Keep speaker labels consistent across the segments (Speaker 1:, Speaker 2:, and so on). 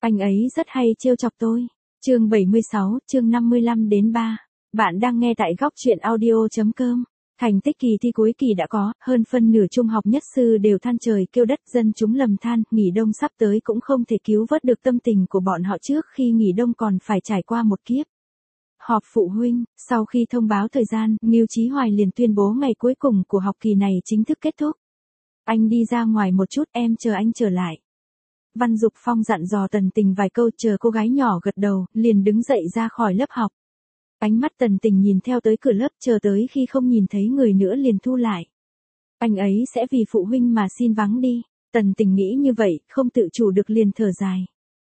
Speaker 1: Anh ấy rất hay trêu chọc tôi. Chương 76, chương 55-3. Bạn đang nghe tại góc truyện audio.com. Thành tích kỳ thi cuối kỳ đã có, hơn phân nửa trung học nhất sư đều than trời kêu đất, dân chúng lầm than, nghỉ đông sắp tới cũng không thể cứu vớt được tâm tình của bọn họ trước khi nghỉ đông còn phải trải qua một kiếp. Họp phụ huynh, sau khi thông báo thời gian, Ngưu Chí Hoài liền tuyên bố ngày cuối cùng của học kỳ này chính thức kết thúc. Anh đi ra ngoài một chút, em chờ anh trở lại. Văn Dục Phong dặn dò Tần Tình vài câu, chờ cô gái nhỏ gật đầu, liền đứng dậy ra khỏi lớp học. Ánh mắt Tần Tình nhìn theo tới cửa lớp, chờ tới khi không nhìn thấy người nữa liền thu lại. Anh ấy sẽ vì phụ huynh mà xin vắng đi. Tần Tình nghĩ như vậy, không tự chủ được liền thở dài.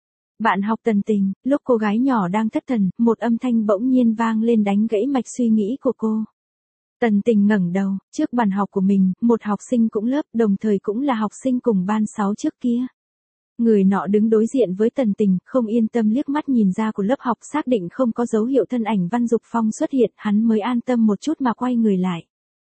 Speaker 1: Bạn học Tần Tình, lúc cô gái nhỏ đang thất thần, một âm thanh bỗng nhiên vang lên đánh gãy mạch suy nghĩ của cô. Tần Tình ngẩng đầu, trước bàn học của mình, một học sinh cũng lớp, đồng thời cũng là học sinh cùng ban 6 trước kia. Người nọ đứng đối diện với Tần Tình, không yên tâm liếc mắt nhìn ra của lớp học, xác định không có dấu hiệu thân ảnh Văn Dục Phong xuất hiện, hắn mới an tâm một chút mà quay người lại.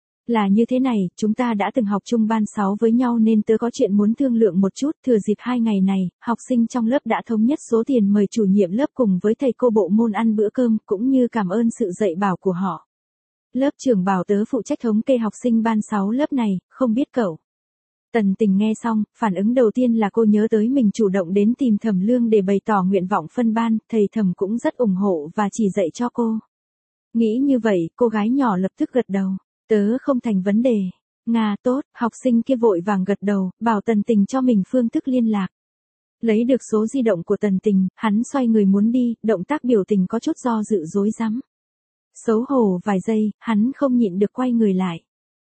Speaker 1: Là như thế này, chúng ta đã từng học chung ban 6 với nhau nên tớ có chuyện muốn thương lượng một chút, thừa dịp 2 ngày này, học sinh trong lớp đã thống nhất số tiền mời chủ nhiệm lớp cùng với thầy cô bộ môn ăn bữa cơm, cũng như cảm ơn sự dạy bảo của họ. Lớp trưởng bảo tớ phụ trách thống kê học sinh ban 6 lớp này, không biết cậu. Tần Tình nghe xong, phản ứng đầu tiên là cô nhớ tới mình chủ động đến tìm Thẩm Lương để bày tỏ nguyện vọng phân ban, thầy Thẩm cũng rất ủng hộ và chỉ dạy cho cô. Nghĩ như vậy, cô gái nhỏ lập tức gật đầu. Tớ không thành vấn đề. Nga tốt, học sinh kia vội vàng gật đầu, bảo Tần Tình cho mình phương thức liên lạc. Lấy được số di động của Tần Tình, hắn xoay người muốn đi, động tác biểu tình có chút do dự rối rắm. Xấu hổ vài giây, hắn không nhịn được quay người lại.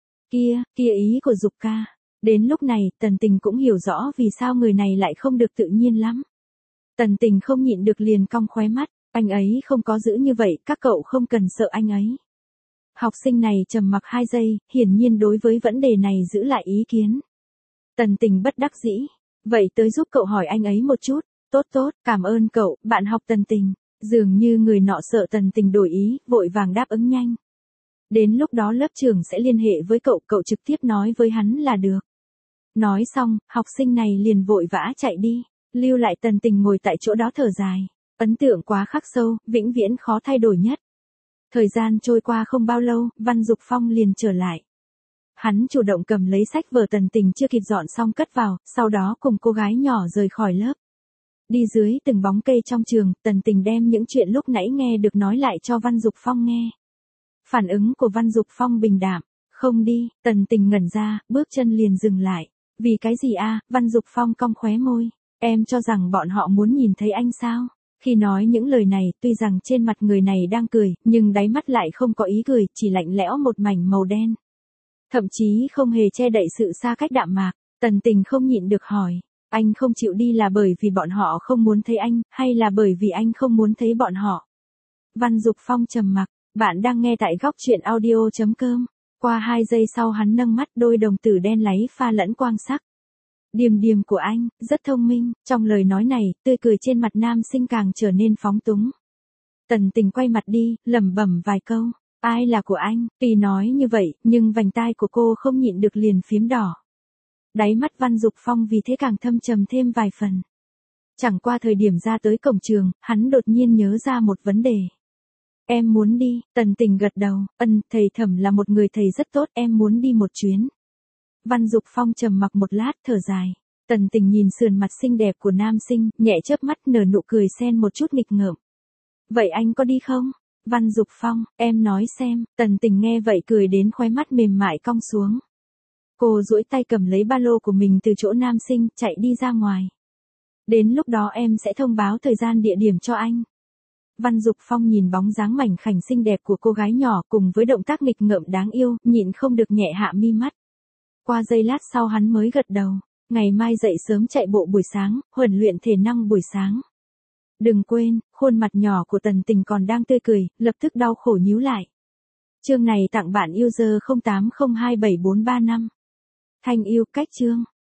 Speaker 1: Kia ý của Dục ca. Đến lúc này, Tần Tình cũng hiểu rõ vì sao người này lại không được tự nhiên lắm. Tần Tình không nhịn được liền cong khóe mắt, anh ấy không có giữ như vậy, các cậu không cần sợ anh ấy. Học sinh này trầm mặc 2 giây, hiển nhiên đối với vấn đề này giữ lại ý kiến. Tần Tình bất đắc dĩ, vậy tới giúp cậu hỏi anh ấy một chút. Tốt, cảm ơn cậu, bạn học Tần Tình. Dường như người nọ sợ Tần Tình đổi ý, vội vàng đáp ứng nhanh. Đến lúc đó lớp trưởng sẽ liên hệ với cậu, cậu trực tiếp nói với hắn là được. Nói xong, học sinh này liền vội vã chạy đi, lưu lại Tần Tình ngồi tại chỗ đó thở dài. Ấn tượng quá khắc sâu, vĩnh viễn khó thay đổi nhất. Thời gian trôi qua không bao lâu, Văn Dục Phong liền trở lại. Hắn chủ động cầm lấy sách vở Tần Tình chưa kịp dọn xong cất vào, sau đó cùng cô gái nhỏ rời khỏi lớp. Đi dưới từng bóng cây trong trường, Tần Tình đem những chuyện lúc nãy nghe được nói lại cho Văn Dục Phong nghe. Phản ứng của Văn Dục Phong bình đạm. Không đi, Tần Tình ngẩn ra, bước chân liền dừng lại. Vì cái gì a? Văn Dục Phong cong khóe môi. Em cho rằng bọn họ muốn nhìn thấy anh sao? Khi nói những lời này, tuy rằng trên mặt người này đang cười, nhưng đáy mắt lại không có ý cười, chỉ lạnh lẽo một mảnh màu đen. Thậm chí không hề che đậy sự xa cách đạm mạc. Tần Tình không nhịn được hỏi. Anh không chịu đi là bởi vì bọn họ không muốn thấy anh, hay là bởi vì anh không muốn thấy bọn họ? Văn Dục Phong trầm mặc. Bạn đang nghe tại góc truyện audio.com. Qua 2 giây sau hắn nâng mắt, đôi đồng tử đen láy pha lẫn quang sắc. Điềm điềm của anh, rất thông minh. Trong lời nói này, tươi cười trên mặt nam sinh càng trở nên phóng túng. Tần Tình quay mặt đi, lẩm bẩm vài câu. Ai là của anh? Tuy nói như vậy, nhưng vành tai của cô không nhịn được liền phím đỏ. Đáy mắt Văn Dục Phong vì thế càng thâm trầm thêm vài phần. Chẳng qua thời điểm ra tới cổng trường, hắn đột nhiên nhớ ra một vấn đề. Em muốn đi. Tần Tình gật đầu, thầy Thẩm là một người thầy rất tốt, em muốn đi một chuyến. Văn Dục Phong trầm mặc một lát, thở dài. Tần Tình nhìn sườn mặt xinh đẹp của nam sinh, nhẹ chớp mắt nở nụ cười xen một chút nghịch ngợm. Vậy anh có đi không? Văn Dục Phong, em nói xem. Tần Tình nghe vậy cười đến khóe mắt mềm mại cong xuống. Cô duỗi tay cầm lấy ba lô của mình từ chỗ nam sinh, chạy đi ra ngoài. Đến lúc đó em sẽ thông báo thời gian địa điểm cho anh. Văn Dục Phong nhìn bóng dáng mảnh khảnh xinh đẹp của cô gái nhỏ cùng với động tác nghịch ngợm đáng yêu, nhịn không được nhẹ hạ mi mắt. Qua giây lát sau hắn mới gật đầu. Ngày mai dậy sớm chạy bộ buổi sáng, huấn luyện thể năng buổi sáng. Đừng quên, khuôn mặt nhỏ của Tần Tình còn đang tươi cười, lập tức đau khổ nhíu lại. Chương này tặng bạn user 08027435. Thanh yêu cách chương.